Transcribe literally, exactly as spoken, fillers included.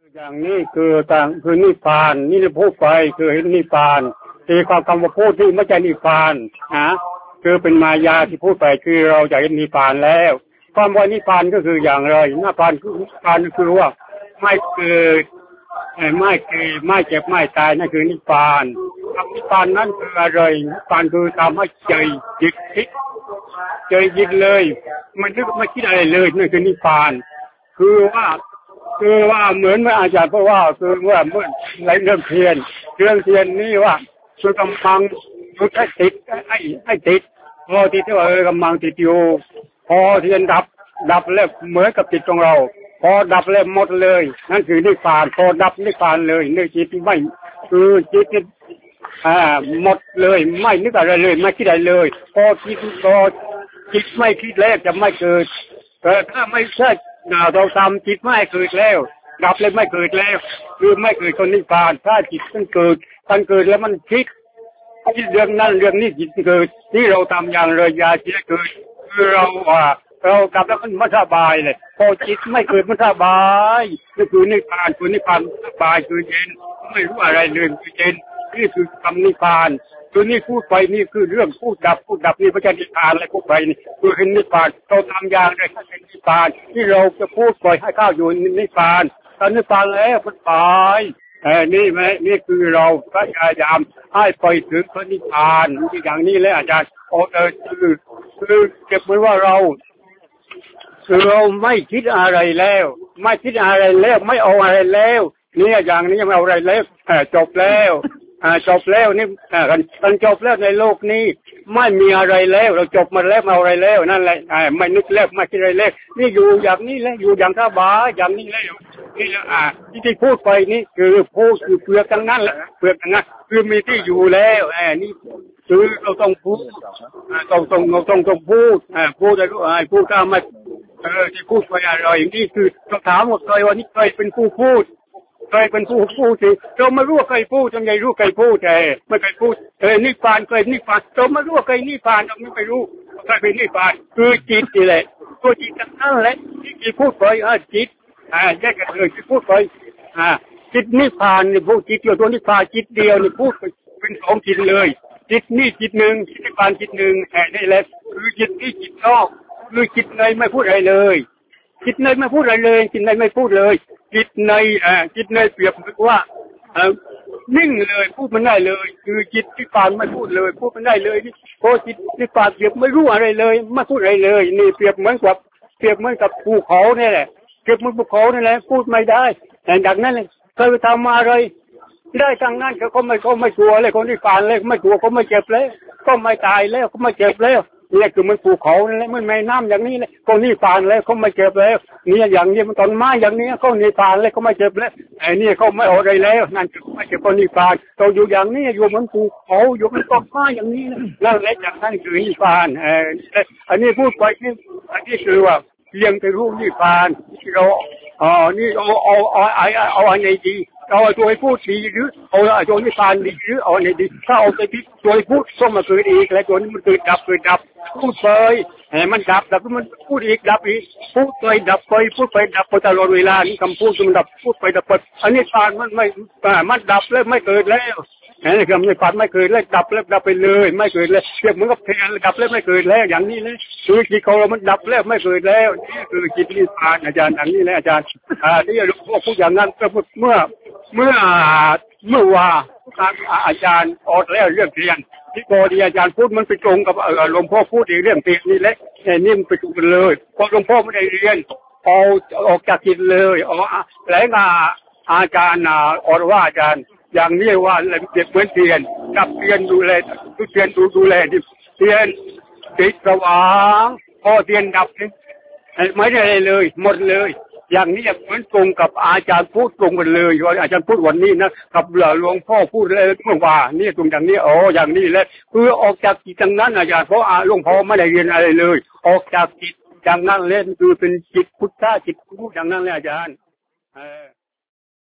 อย่างนี้คือต่างคือนิพพานนี่จะพูดไปคือเห็นนิพพานตีความคำว่าพูดที่ไม่ใช่นิพพานนะคือเป็นมายาที่พูดไปคือเราจะเห็นนิพพานแล้วความว่านิพพานก็คืออย่างไรนิพพานคือนิพพานคือว่าไม่เกิดไม่เกิดไม่เจ็บไม่ตายนั่นคือนิพพานคำนิพพานนั้นคืออะไรนิพพานคือทำให้ใจหยุดคิดใจหยุดเลยมันนึกไม่คิดอะไรเลยนั่นคือนิพพานคือว่าคือว่าเหมือนเมื่ออาจารย์เพราะว่าคือเมื่อเมื่อไรเรื่องเทียนเรื่องเทียนนี่ว่าคือกำลังยุดให้ติดให้ให้ติดพอติดที่ว่าเออกำลังติดอยู่พอเทียนดับดับแล้วเหมือนกับจิตของเราพอดับแล้วหมดเลยนั่นคือนิพพานพอดับนิพพานเลยในจิตไม่คือจิตอ่าหมดเลยไม่นึกอะไรเลยไม่คิดอะไรเลยพอจิตพอจิตไม่คิดแล้วจะไม่เกิดแต่ถ้าไม่ใช่เราทำจิตไม่เกิดแล้วดับเลยไม่เกิดแล้วคือไม่เกิดคนนิพพานถ้าจิตมันเกิดมันเกิดแล้วมันคิดคิดเรื่องนั้นเรื่องนี้จิตเกิดที่เราทำอย่างไรยาจิตเกิดคือเราอ่าเรากลับแล้วมันไม่สบายเลยพอจิตไม่เกิดมันสบายนี่คือนิพพานคือนิพพานสบายคือเย็นไม่รู้อะไรเลยคือเย็นนี่คือคำนิพพานตัวนี้พูดไปนี่คือเรื่องพูดดับพูดดับนี่พระเจ้านิพพานอะไรพูดไปนี่คือเป็นนิพพานเราทำอย่างไรให้เป็นนิพพานที่เราจะพูดปล่อยให้ข้าวอยู่นิพพานตอนนิพพานแล้วมันตายเออนี่ไหมนี่คือเราพยายามให้ไปถึงพระนิพพานอย่างนี้แล้วอาจารย์โอ้เออคือคือเก็บไว้ว่าเราคือเราไม่คิดอะไรแล้วไม่คิดอะไรแล้วไม่เอาอะไรแล้วนี่อย่างนี้ไม่เอาอะไรแล้วจบแล้วจบแล้วนี่กันจบแล้วในโลกนี้ไม่มีอะไรแล้วเราจบมาแล้วมาอะไรแล้วนั่นแหละไม่นึกแล้วไม่คิดอะไรแล้วนี่อยู่อย่างนี้แล้วอยู่อย่างสบายอย่างนี้แล้วนี่แล้วอ่าที่ที่พูดไปนี่คือพูดคือเปลือกทั้งนั้นแหละเปลือกทั้งนั้นคือมีที่อยู่แล้วแอบนี่คือเราต้องพูดต้องต้องเราต้องต้องพูดพูดอะไรพูดตามมาเออที่พูดไปอะไรอย่างนี้คือเราถามว่าใครวันนี้ใครเป็นผู้พูดใครเป็นผู้พูดสิเราไม่รู้ว่าใครพูดทำไงรู้ใครพูดแต่ไม่ใครพูดเออนิพพานใครนิพพานเราไม่รู้ว่าใครนิพพานเราไม่รู้ใครเป็นนิพพานคือจิตนี่แหละตัวจิตนั่นแหละที่จิตพูดไปอ่าจิตอ่าแยกกันเลยที่พูดไปอ่าจิตนิพพานนี่พูดจิตเดียวตัวนิพพานจิตเดียวนี่พูดเป็นสองจิตเลยจิตนี่จิตหนึ่งจิตนิพพานจิตหนึ่งแห่นี่แหละคือจิตที่จิตนอกคือจิตในไม่พูดอะไรเลยจิตในไม่พูดอะไรเลยจิตในไม่พูดเลยจิตในอ่าจิตในเปรียบเหมือนว่าอ่านิ่งเลยพูดมันได้เลยคือจิตที่ปานไม่พูดเลยพูดมันได้เลยนี่พอจิตที่ปานเปรียบไม่รู้อะไรเลยไม่พูดอะไรเลยนี่เปรียบเหมือนกับเปรียบเหมือนกับภูเขาเนี่ยแหละเปรียบเหมือนภูเขานี่แหละพูดไม่ได้แต่ดังนั้นเลยเคยทำมาอะไรได้ทางนั้นเขาไม่เขาไม่กลัวเลยคนที่ปานเลยไม่กลัวเขาไม่เจ็บเลยก็ไม่ตายแล้วเขาไม่เจ็บแล้วนี่คือมันภูเขานี่แหละมันไม่น้ำอย่างนี้เลยก็นี่ปานแล้วเขาไม่เจ็บแล้วนี่อย่างนี้มันต้นไม้อย่างนี้เขานี่ปานแล้วเขาไม่เจ็บแล้วไอ้นี่เขาไม่เอาอะไรแล้วนั่นคือไม่เจ็บก็นี่ปานเราอยู่อย่างนี้อยู่เหมือนภูเขาอยู่เหมือนต้นไม้อย่างนี้นั่นแหละจากนั้นคือนี่ปานเอออันนี้พูดไปนี่อันนี้คือว่าเพียงแต่รู้นี่ปานที่เราอ๋อนี่เอาเอาเอาเอาเอาอันไหนดีเอาตัวให้พูดดีหรือเอาตัวนิพพานดีหรือเอาอันไหนดีถ้าเอาไปพิตัวให้พูดก็มาเกิดอีกแล้วตัวนี้มันเกิดดับเกิดดับพูดไปให้มันดับดับมันพูดอีกดับอีกพูดไปดับไปพูดไปดับไปตลอดเวลานี่คำพูดมันดับพูดไปดับไปอันนี้ปานมันไม่มันดับแล้วไม่เกิดแล้วนี่คือนิพพานไม่เกิดแล้วดับแล้วดับไปเลยไม่เกิดแล้วเทียบเหมือนกับเทียนดับแล้วไม่เกิดแล้วอย่างนี้เลยคือจิตของเรามันดับแล้วไม่เกิดแล้วนี่คือจิตนิพพานอาจารย์อย่างนี้เลยอาจารย์อ่าที่หลวงพ่อพูดอย่างนั้นก็เมื่อเมื่อเมื่อว่าอาจารย์อดแล้วเรื่องเทียนที่โกดีอาจารย์พูดมันไปตรงกับหลวงพ่อพูดอีกเรื่องเทียนนี่แหละนี่มันไปตรงกันเลยเพราะหลวงพ่อไม่ได้เรียนเอาออกจากจิตเลยอ๋อแล้วอาจารย์อดว่าอาจารย์อย่างนี้ว่าเด็กเหมือนเทียนกับเทียนดูแลทุกเทียนดูดูแลดิเทียนติดสว่างพอเทียนดับไม่ได้เลยหมดเลยอย่างนี้เหมือนตรงกับอาจารย์พูดตรงกันเลยว่าอาจารย์พูดวันนี้นะกับหลวงพ่อพูดเลยเมื่อวานนี่ตรงอย่างนี้อ๋ออย่างนี้แหละคือออกจากจิตทางนั้นอาจารย์เพราะหลวงพ่อไม่ได้เรียนอะไรเลยออกจากจิตจากนั้นเล่นคือเป็นจิตพุทธะจิตรู้อย่างนั้นเลยอาจารย์